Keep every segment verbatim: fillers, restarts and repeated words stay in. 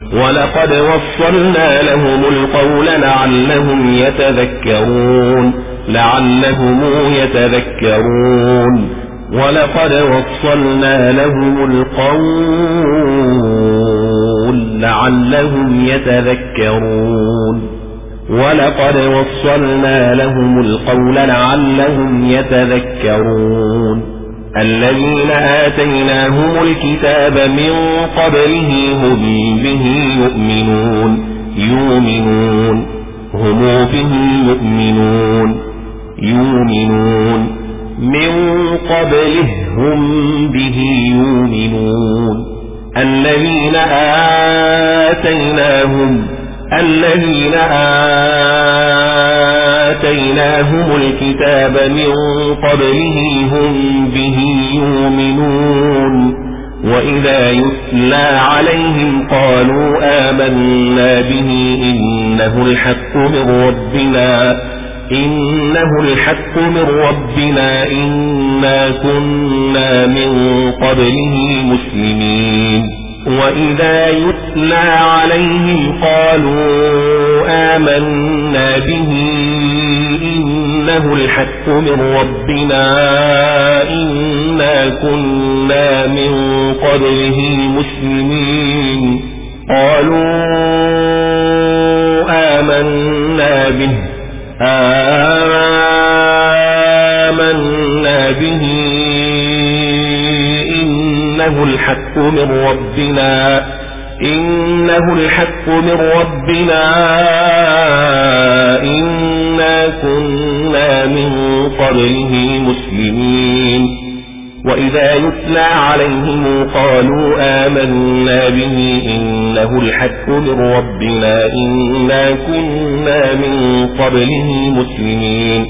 ولقد وصلنا لهم القول لعلهم يتذكرون لعلهم يتذكرون ولقد وصلنا لهم القول لعلهم يتذكرون ولقد وصلنا لهم القول لعلهم يتذكرون الذين آتيناهم الكتاب من قبله هم به يؤمنون يؤمنون هم به يؤمنون يؤمنون من قبله هم به يؤمنون الذين آتيناهم الذين آتيناهم الكتاب من قبله هم به يؤمنون وإذا يتلى عليهم قالوا آمنا به إنه الحق من ربنا إنه الحق من ربنا إنا كنا من قبله مسلمين وإذا يتلى عليهم قالوا آمنا به إنه الحق من ربنا إنا كنا من قبله مسلمين قالوا آمنا به آمنا به إنه الحق من ربنا إنه الحق من ربنا إنا كنا من قبله مسلمين وإذا يتلى عليهم قالوا آمنا به إنه الحق من ربنا إنا كنا من قبله مسلمين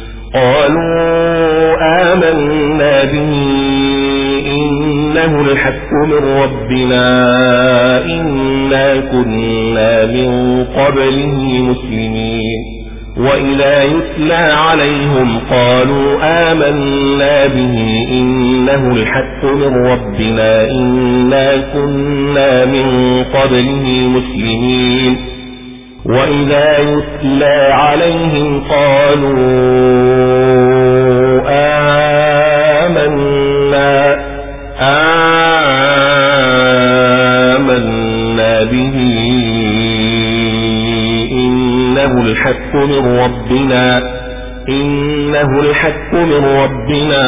قالوا آمنا به إنه الحق من ربنا إنا كنا من قبله مسلمين وإذا يتلى عليهم قالوا آمنا به إنه الحق من ربنا إنا كنا من قبله مسلمين وإذا يتلى عليهم قالوا آمنا آمنا به إنه الحق من ربنا إنه الحق من ربنا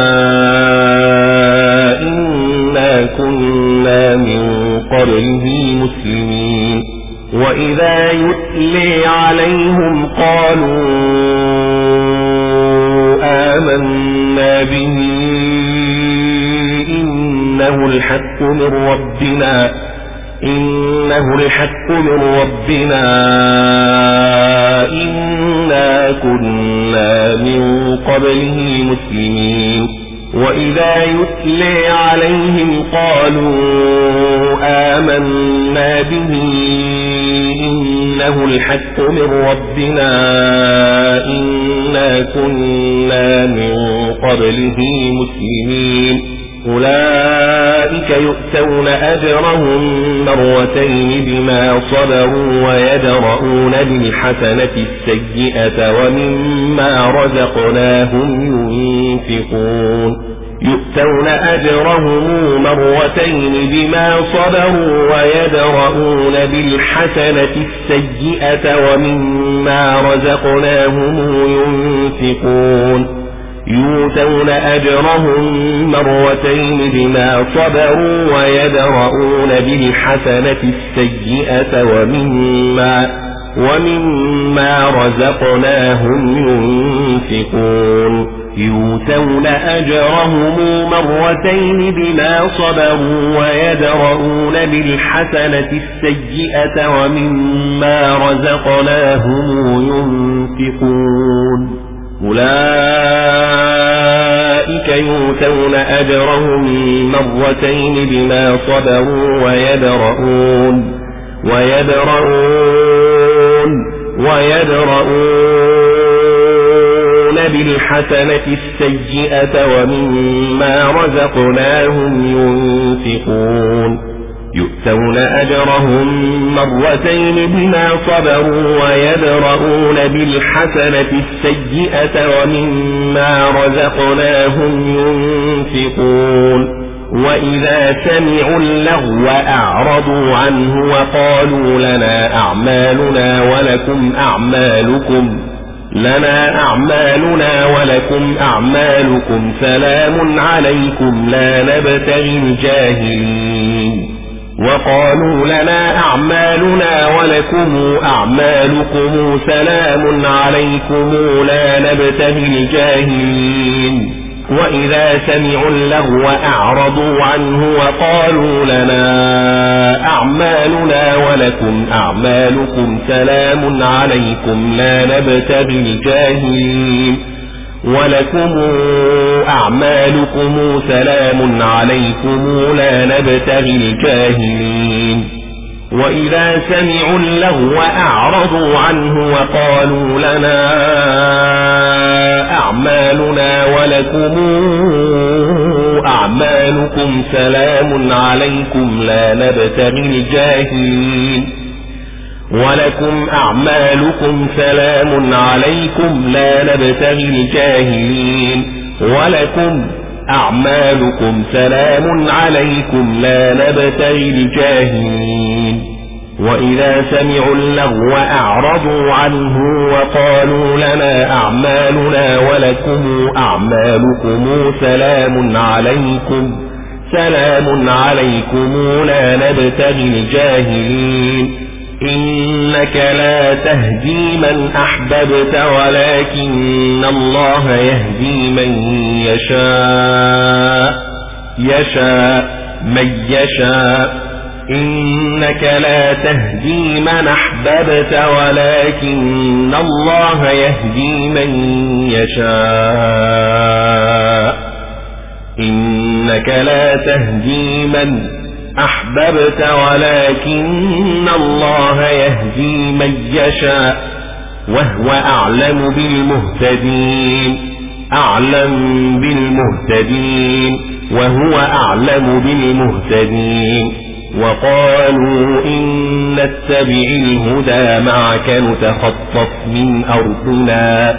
إنا كنا من قبله مسلمين وإذا يتلي عليهم قالوا آمنا به إنه الحق من ربنا إنه الحق من ربنا إنا كنا من قبله مسلمين وإذا يتلي عليهم قالوا آمنا به إنه الحق من ربنا إنا كنا من قبله مسلمين أولئك يؤتون أجرهم مرتين بما صبروا ويدرؤون بالحسنة السيئة ومما رزقناهم ينفقون يؤتون أجرهم مرتين بما صبروا ويدرؤون بالحسنة السيئة ومما رزقناهم ينفقون يؤتون أجرهم مرتين بما صبروا ويدرؤون بالحسنة السيئة ومما ومما رزقناهم ينفقون يؤتون أجرهم مرتين بما صبروا ويدرؤون بالحسنة السيئة ومما رزقناهم ينفقون أولئك يؤتون أجرهم مرتين بما صبروا ويدرؤون ويدرؤون ويدرؤون بالحسنة السيئة ومما رزقناهم ينفقون يؤتون أجرهم مرتين بما صبروا ويدرؤون بالحسنة السيئة ومما رزقناهم ينفقون وإذا سمعوا اللغو أعرضوا عنه وقالوا لنا أعمالنا ولكم أعمالكم لنا أعمالنا ولكم أعمالكم سلام عليكم لا نبتغي الجاهلين وقالوا لنا أعمالنا ولكم أعمالكم سلام عليكم لا نبتغي الجاهلين وإذا سمعوا اللغو أعرضوا عنه وقالوا لنا أعمالنا ولكم أعمالكم سلام عليكم لا نبتغي الجاهلين ولكم أعمالكم سلام عليكم لا نبتغي الجاهلين وإذا سمعوا اللغو أعرضوا عنه وقالوا لنا أعمالنا ولكم أعمالكم سلام عليكم لا نبتغي الجاهلين ولكم أعمالكم سلام عليكم لا نبتغي الجاهلين ولكم أعمالكم سلام عليكم لا نبتغي الجاهلين وإذا سمعوا اللغو أعرضوا عنه وقالوا لنا أعمالنا ولكم أعمالكم سلام عليكم سلام عليكم لا نبتغي الجاهلين إنك لا تهدي من أحببت ولكن الله يهدي من يشاء يشاء من يشاء إنك لا تهدي من أحببت ولكن الله يهدي من يشاء إنك لا تهدي من أحببت ولكن الله يهدي من يشاء وهو أعلم بالمهتدين أعلم بالمهتدين وهو أعلم بالمهتدين وقالوا إن نتبع الهدى معك نتخطف من أرضنا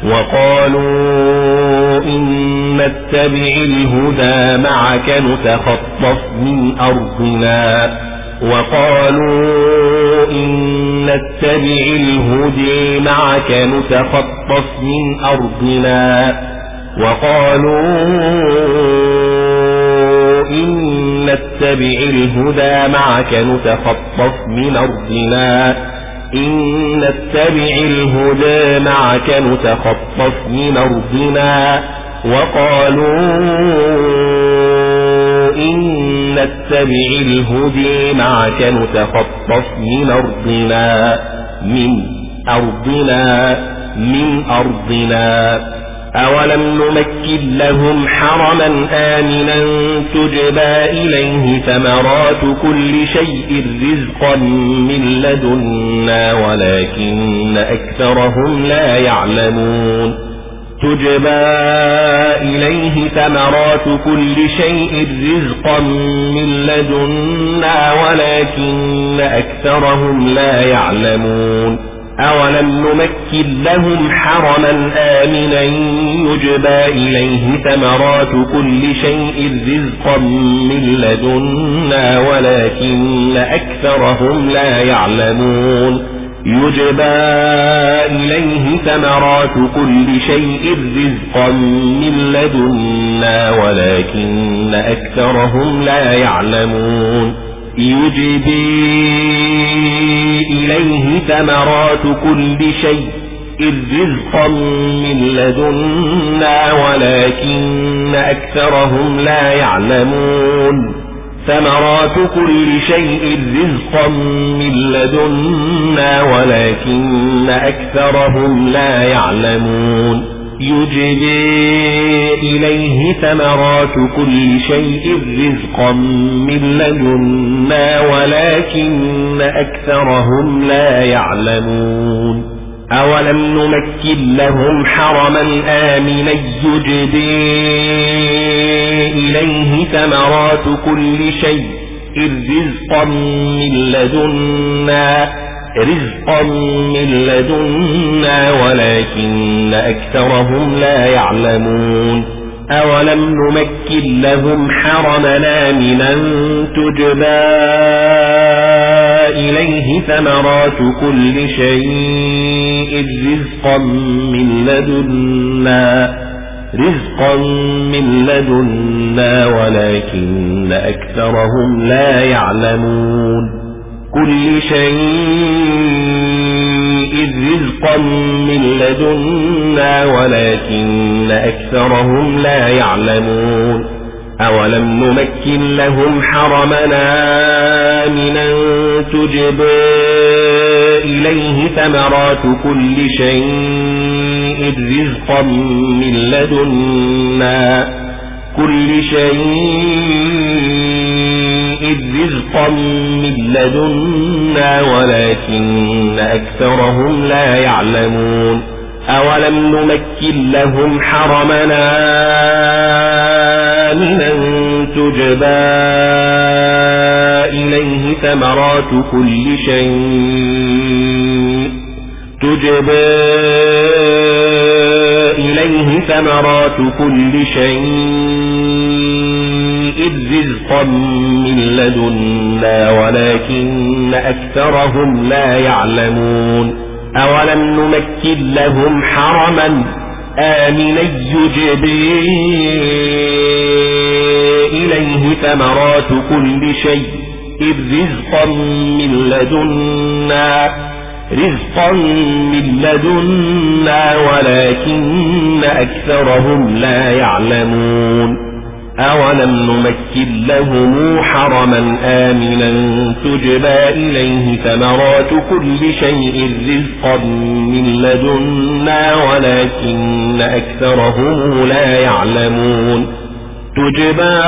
وقالوا إن نتبع الهدى معك نتخطف من أرضنا وقالوا إن نتبع الهدى معك نتخطف من أرضنا وقالوا إن نتبع الهدى معك نتخطف من أرضنا إن نتبع الهدى معك نتخطف من أرضنا وقالوا إن نتبع الهدى معك نتخطف من أرضنا من أرضنا من أرضنا أولم نمكن لهم حرما آمنا تجبى إليه ثمرات كل شيء رزقا من لدنا ولكن أكثرهم لا يعلمون تجبى إليه ثمرات كل شيء رزقا من لدنا ولكن أكثرهم لا يعلمون أولم نمكن لهم حرما آمنا يجبى إليه ثمرات كل شيء رزقا من لدنا ولكن أكثرهم لا يعلمون يجبى إليه ثمرات كل شيء رزقا من لدنا ولكن أكثرهم لا يعلمون يجبي إليه ثمرات كل شيء رزقا من لدنا ولكن أكثرهم لا يعلمون ثمرات كل شيء رزقا من لدنا ولكن أكثرهم لا يعلمون يجبي إليه ثمرات كل شيء رزقا من لدنا ولكن أكثرهم لا يعلمون أولم نمكن لهم حرما آمنا يجبي إليه ثمرات كل شيء رزقا من لدنا رزقا من لدنا ولكن أكثرهم لا يعلمون أولم نمكن لهم حرمنا آمنا تجبى إليه ثمرات كل شيء رزقا من لدنا رزقا من لدنا ولكن أكثرهم لا يعلمون كل شيء رزقا من لدنا ولكن أكثرهم لا يعلمون أولم نمكن لهم حرمنا آمنا تجبى إليه ثمرات كل شيء رزقا من لدنا كل شيء رزقا من لدنا ولكن أكثرهم لا يعلمون أولم نمكن لهم حرمنا آمنا تجبى إليه ثمرات كل شيء تجبى إليه ثمرات كل شيء رزقا من لدنا ولكن أكثرهم لا يعلمون أولم نمكن لهم حرما آمنا يجبى إليه ثمرات كل شيء رزقا من لدنا رزقا من لدنا ولكن أكثرهم لا يعلمون أولم نمكن لهم حرما آمنا تجبى إليه ثمرات كل شيء رزقا من لدنا ولكن أكثرهم لا يعلمون تجبى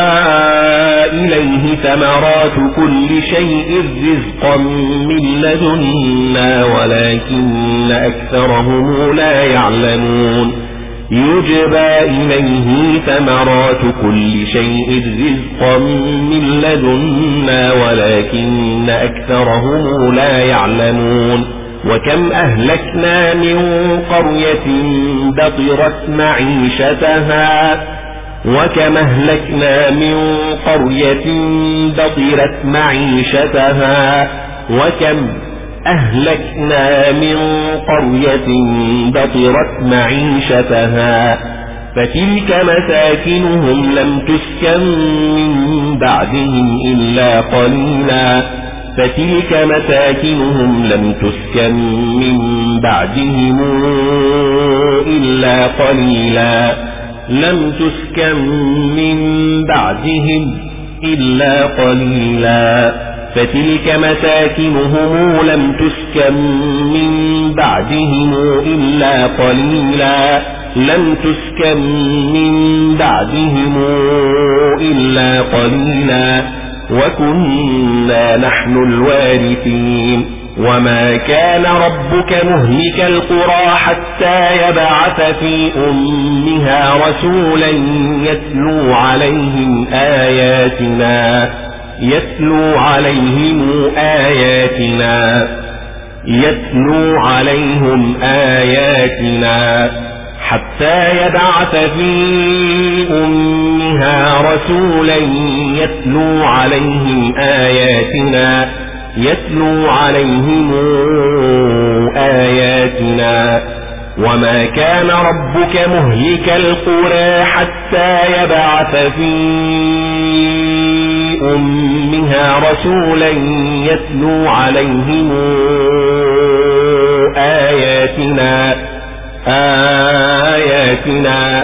إليه ثمرات كل شيء رزقا من لدنا ولكن أكثرهم لا يعلمون يجبى إليه ثمرات كل شيء رزقا من لدنا ولكن أكثرهم لا يعلمون وكم أهلكنا من قرية بطرت معيشتها وكم أهلكنا من قرية بطرت معيشتها وكم أهلكنا من قرية بطرت معيشتها فتلك مساكنهم لم تسكن من بعدهم إلا قليلا فتلك مساكنهم لم تسكن من بعدهم إلا قليلا لم تسكن من بعدهم إلا قليلا فتلك مساكنهم لم تسكن من بعدهم إلا قليلا لم تسكن من بعدهم إلا قليلا وكنا نحن الوارثين وما كان ربك مهلك القرى حتى يبعث في أمها رسولا يتلو عليهم آياتنا يتلو عليهم آياتنا يتلو عليهم آياتنا حتى يبعث في أمها رسولا يتلو عليهم آياتنا يتلو عليهم آياتنا وما كان ربك مهلك القرى حتى يبعث في أمها رسولا يتلو عليهم آياتنا آياتنا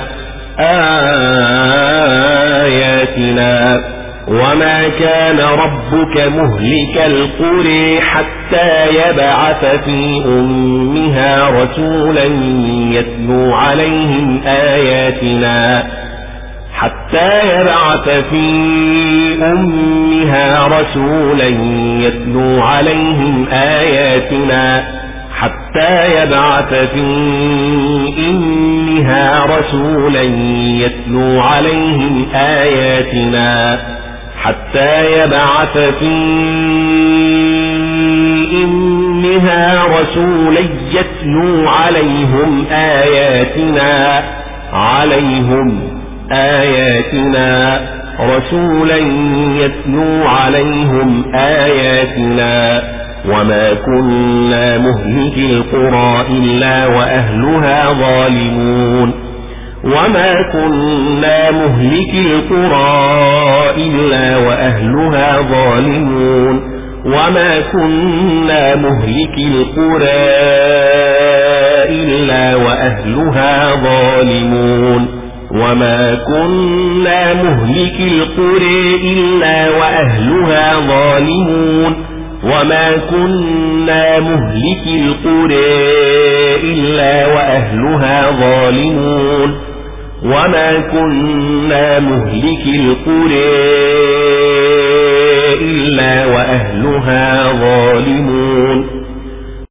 آياتنا وما كان ربك مهلك القرى حتى يبعث في أمها رسولا يتلو عليهم آياتنا حتى يبعث في أمها رسولا يتلو عليهم آياتنا حتى يبعث في أمها رسولا يتلو عليهم آياتنا حتى يبعث في أمها رسولا يتلو عليهم آياتنا عليهم آياتنا رسولا يتلو عليهم آياتنا وما كنا مهلك القرى إلا وأهلها ظالمون وما كنا مهلك القرى إلا وأهلها ظالمون وما كنا مهلك القرى إلا وأهلها ظالمون وما كنا مهلك القرى إلا وأهلها ظالمون وما كنا مهلك القرى إلا وأهلها ظالمون وما كنا مهلك القرى إلا وأهلها ظالمون